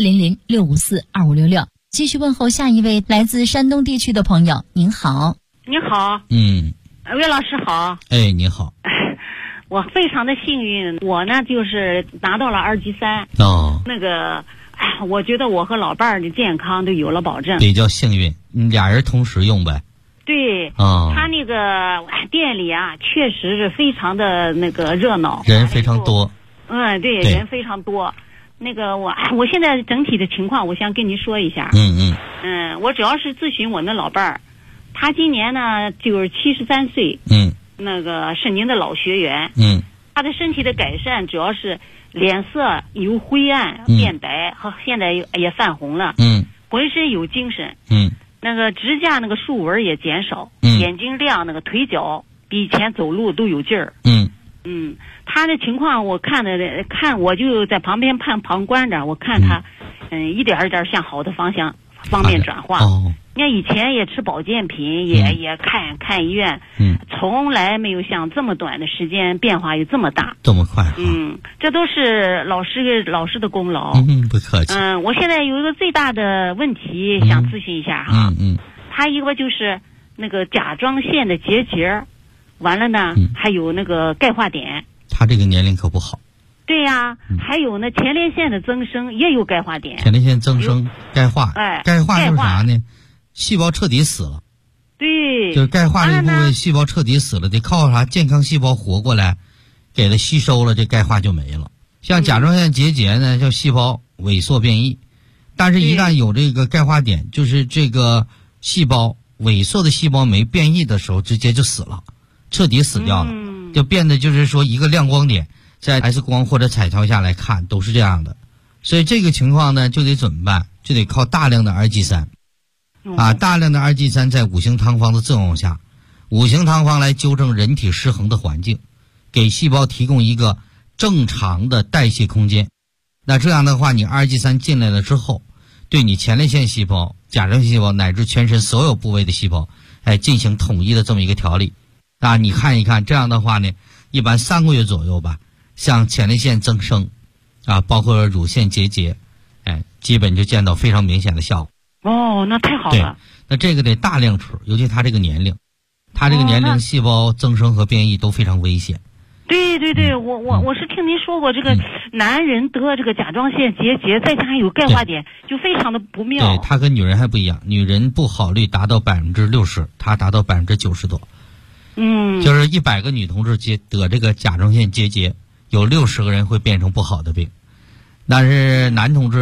Speaker 4: 400-654-2566。继续问候下一位来自山东地区的朋友。您好。
Speaker 8: 你好。魏老师好。
Speaker 3: 你好。
Speaker 8: 我非常的幸运，我呢就是拿到了2级3。那个我觉得我和老伴儿的健康都有了保证，
Speaker 3: 比较幸运。俩人同时用呗。
Speaker 8: 对，他那个店里啊，确实是非常的那个热闹，
Speaker 3: 人非常多。
Speaker 8: 对，人非常多。那个我现在整体的情况，我想跟您说一下。我主要是咨询我那老伴儿，他今年呢就是73岁。那个是您的老学员。他的身体的改善主要是脸色由灰暗变白，和现在也泛红了。浑身有精神。那个指甲那个竖纹也减少，眼睛亮，那个腿脚比以前走路都有劲儿。他的情况我看我就在旁边旁观着，我看他一点一点向好的方面转化。你看以前也吃保健品，也看医院，从来没有像这么短的时间变化有这么大，
Speaker 3: 这么快。
Speaker 8: 这都是老师的功劳。
Speaker 3: 不客气。
Speaker 8: 我现在有一个最大的问题想咨询一下哈。他一个就是那个甲状腺的结节，完了呢，还有那个钙化点。
Speaker 3: 他这个年龄可不好。
Speaker 8: 对呀，还有呢前列腺的增生也有钙化点。
Speaker 3: 前列腺增生，钙化。钙化就是啥呢？细胞彻底死了。
Speaker 8: 对，
Speaker 3: 就是钙化这个部位细胞彻底死了，得靠啥健康细胞活过来，给它吸收了，这钙化就没了。像甲状腺结节呢，叫细胞萎缩变异，但是一旦有这个钙化点，就是这个细胞萎缩的细胞没变异的时候，直接就死了，彻底死掉了，就变得就是说一个亮光点，在 X 光或者彩超下来看都是这样的。所以这个情况呢，就得怎么办？就得靠大量的2剂3。大量的2剂3在五行汤方的作用下，五行汤方来纠正人体失衡的环境，给细胞提供一个正常的代谢空间。那这样的话，你2剂3进来了之后，对你前列腺细胞、甲状腺细胞乃至全身所有部位的细胞，进行统一的这么一个调理。你看一看，这样的话呢，一般3个月左右吧，像前列腺增生，包括乳腺结节，基本就见到非常明显的效果。
Speaker 8: 那太好了。
Speaker 3: 那这个得大量吃，尤其他这个年龄，细胞增生和变异都非常危险。
Speaker 8: 对，我是听您说过，这个男人得这个甲状腺结节，再加上有钙化点，就非常的不妙。
Speaker 3: 对，他跟女人还不一样，女人不好率达到60%，他达到90%多。就是100个女同志得这个甲状腺结节，有60个人会变成不好的病。但是男同志呢，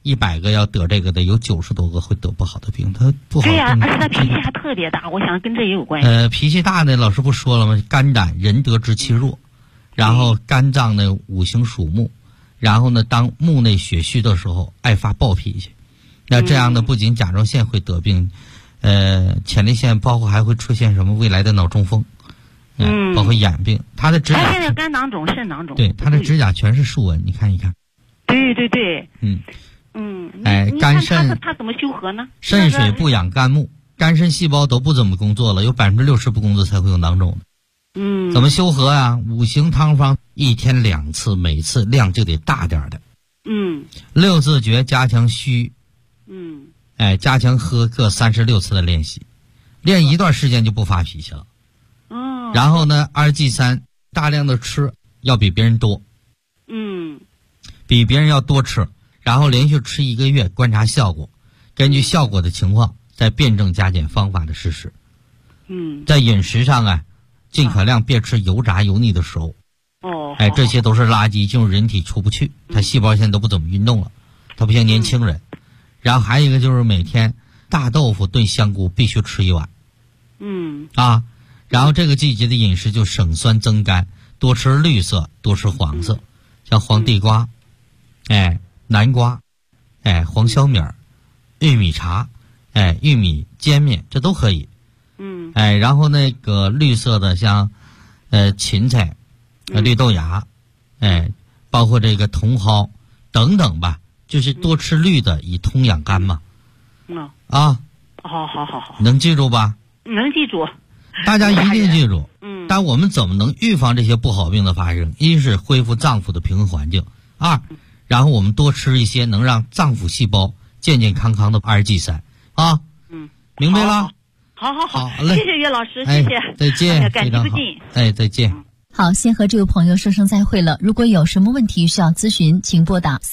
Speaker 3: 100个要得这个的，有90多个会得不好的病，他不好。
Speaker 8: 对呀，而且他脾气还特别大，我想跟这也有关系。
Speaker 3: 脾气大的老师不说了吗？肝胆仁德之气弱，然后肝脏呢五行属木，然后呢当木内血虚的时候爱发暴脾气，那这样呢不仅甲状腺会得病，前列腺包括还会出现什么未来的脑中风，包括眼病。他的指甲
Speaker 8: 现在肝囊肿、肾囊肿，
Speaker 3: 对，他的指甲全是竖纹，你看一看。
Speaker 8: 对，
Speaker 3: 肝肾
Speaker 8: 他怎么修合呢？
Speaker 3: 肾水不养肝木，肝肾细胞都不怎么工作了，有60%不工作才会有囊肿。怎么修合啊？五行汤方1天2次，每次量就得大点的。6字诀加强虚，加强喝各36次的练习，练一段时间就不发脾气了。然后呢，2G3大量的吃，要比别人多。比别人要多吃，然后连续吃1个月，观察效果，根据效果的情况再辩证加减方法的实施。在饮食上啊，尽可量别吃油炸油腻的食物。这些都是垃圾，进入人体出不去，他细胞现在都不怎么运动了，他不像年轻人。然后还有一个就是每天大豆腐炖香菇必须吃1碗。然后这个季节的饮食就省酸增甘，多吃绿色，多吃黄色，像黄地瓜。南瓜，黄小米儿，玉米茶，玉米煎面，这都可以。然后那个绿色的像芹菜，绿豆芽，包括这个茼蒿等等吧，就是多吃绿的，以通养肝嘛。好，能记住吧？
Speaker 8: 能记住，
Speaker 3: 大家一定记住。但我们怎么能预防这些不好病的发生？一是恢复脏腑的平衡环境，2然后我们多吃一些能让脏腑细胞健健康康的2G3啊。明白了。好，
Speaker 8: 谢谢岳老师，谢谢，
Speaker 3: 再见，
Speaker 8: 感激不尽。
Speaker 3: 再见。
Speaker 4: 好，先和这位朋友说声再会了。如果有什么问题需要咨询，请拨打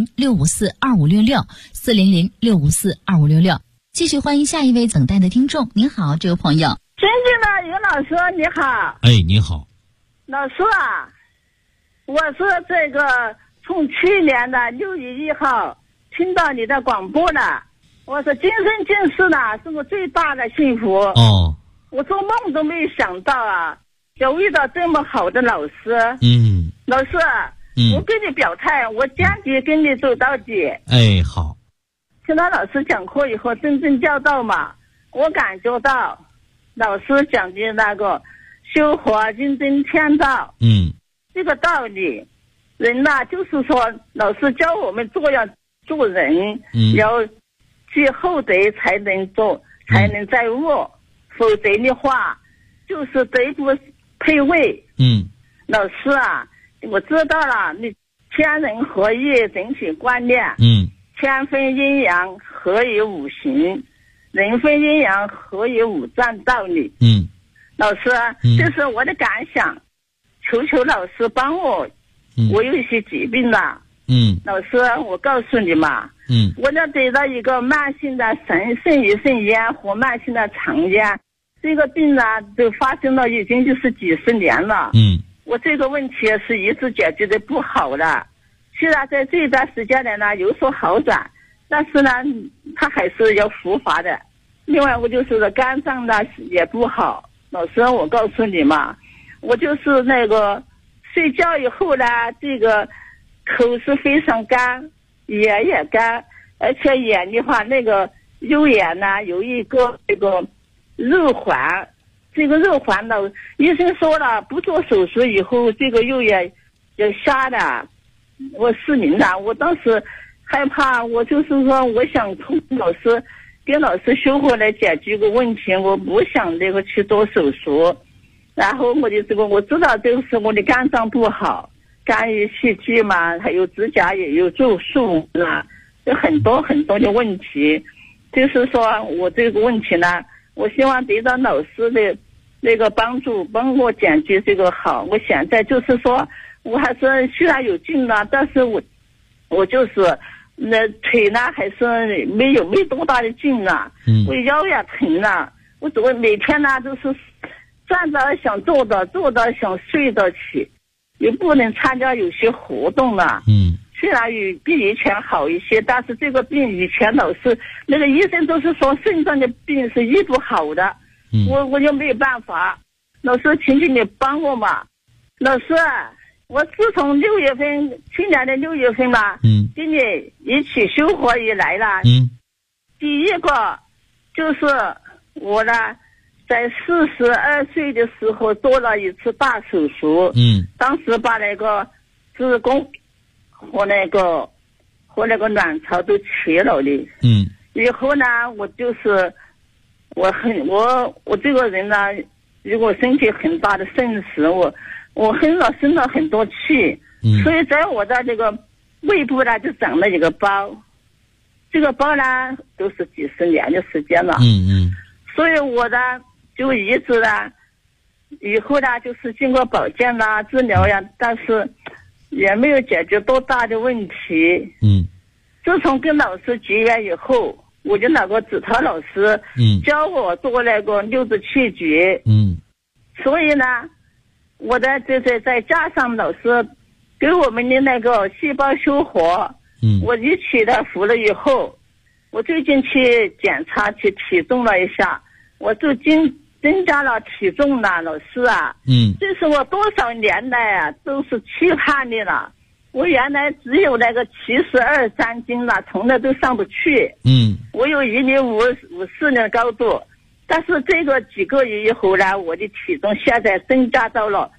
Speaker 4: 400-654-2566，400-654-2566。继续欢迎下一位等待的听众。您好，这位朋友。
Speaker 7: 尊敬的于老师，你好。
Speaker 3: 你好。
Speaker 7: 老师啊，我是这个从去年的6月1号听到你的广播了，我是今生今世呢，是我最大的幸福。我做梦都没想到啊，有遇到这么好的老师。老师，我跟你表态，我坚决跟你走到底。
Speaker 3: 好。
Speaker 7: 听到老师讲课以后，真正教导嘛，我感觉到老师讲的那个修活认真天道，这个道理，人呐，就是说老师教我们做人，要积厚德才能做，才能在握，否则的话就是德不配位。老师啊，我知道了，你天人合一整体观念，天分阴阳合于五行，人分阴阳合于五脏道理。老师，这是我的感想，求老师帮我，我有一些疾病了。老师，我告诉你嘛，我要得到一个慢性的肾盂肾炎和慢性的肠炎，这个病呢都发生了已经就是几十年了。我这个问题是一直解决的不好的，虽然在这段时间内呢有所好转，但是呢它还是要复发的。另外我就是肝脏呢也不好。老师，我告诉你嘛，我就是那个睡觉以后呢，这个口是非常干，眼也干，而且眼的话那个右眼呢有一个这个肉环，这个肉环呢医生说了，不做手术以后这个右眼要瞎的，我失明了。我当时害怕，我就是说我想从跟老师修活来解决个问题，我不想这个去做手术。然后我的这个我知道这个是我的肝脏不好，肝郁气滞嘛，还有指甲也有皱数啊，有很多的问题。就是说我这个问题呢，我希望得到老师的那个帮助，帮我解决这个好。我现在就是说我还是虽然有劲了，但是我就是那腿呢还是没多大的劲了，我腰也疼了，我每天呢都是站着想坐着，坐着想睡着起，也不能参加有些活动了。 虽然比以前好一些，但是这个病以前老是那个医生都是说肾脏的病是医不好的，我就没有办法。老师，请你帮我嘛。老师，我自从6月份，去年的6月份吧，跟你一起修活以来了，第一个就是我呢，在42岁的时候做了一次大手术，当时把那个子宫和那个卵巢都切了的，以后呢，我就是我这个人呢，如果身体很大的肾石，我生了很多气，所以在我的这个胃部呢就长了一个包，这个包呢都是几十年的时间了，所以我呢就一直呢，以后呢就是经过保健啦、治疗呀，但是也没有解决多大的问题。自从跟老师结缘以后，我就那个指导老师教我做那个6字气诀，所以呢，我的就是再加上老师给我们的那个细胞修活，我一起的服了以后，我最近去检查去体重了一下，我就增加了体重了，老师啊，这是我多少年来啊都是期盼的了。我原来只有那个72、3斤了，从来都上不去。我有1米54的高度，但是这个几个月以后呢，我的体重现在增加到了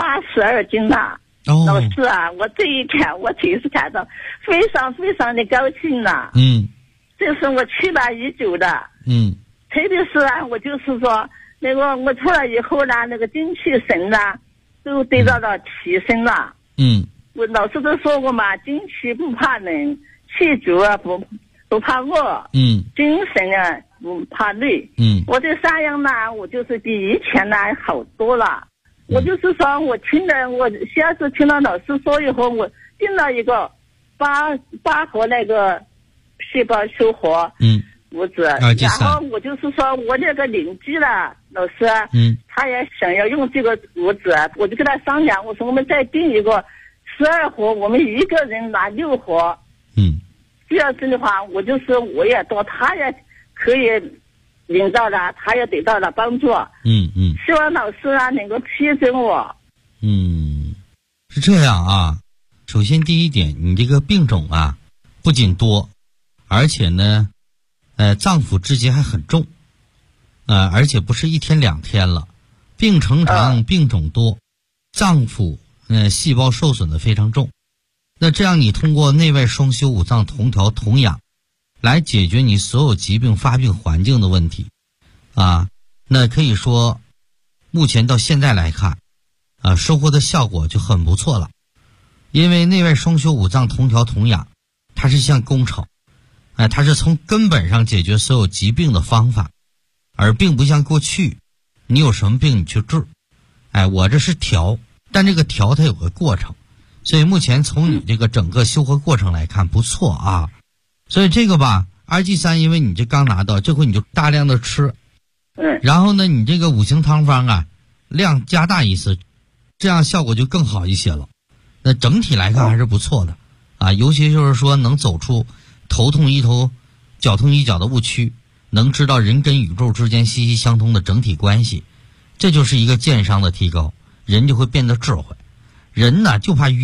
Speaker 7: 82斤了。老师啊，我这一天我真是感到非常非常的高兴了。这是我期盼已久的。特别是啊，我就是说那个我出来以后呢，那个精气神呢都得到了提升了。我老师都说过嘛，精气不怕冷，气足啊不怕饿，精神啊不怕累。我这3样呢，我就是比以前呢好多了。我就是说我先是听了老师说以后，我订了一个八盒那个细胞修活物质，然后我就是说我那个邻居了老师，他也想要用这个物质，我就跟他商量，我说我们再订一个12盒，我们一个人拿6盒。这样子的话，我也多，他也可以领到了，他也得到了帮助。希望老师啊能够批准我。
Speaker 3: 是这样啊。首先第一点，你这个病种啊不仅多，而且呢脏腑之结还很重，而且不是1天2天了，病程长，病种多，脏腑细胞受损的非常重。那这样你通过内外双修、五脏同调同养来解决你所有疾病发病环境的问题啊，那可以说目前到现在来看收获的效果就很不错了。因为内外双修、五脏同调同养，它是项工程，它是从根本上解决所有疾病的方法，而并不像过去你有什么病你去治，我这是调，但这个调它有个过程，所以目前从你这个整个修活过程来看不错啊。所以这个吧 RG3 因为你这刚拿到，这回你就大量的吃，然后呢你这个5行汤方啊量加大一次，这样效果就更好一些了。那整体来看还是不错的啊，尤其就是说能走出头痛医头脚痛医脚的误区，能知道人跟宇宙之间息息相通的整体关系，这就是一个健商的提高，人就会变得智慧。人呢就怕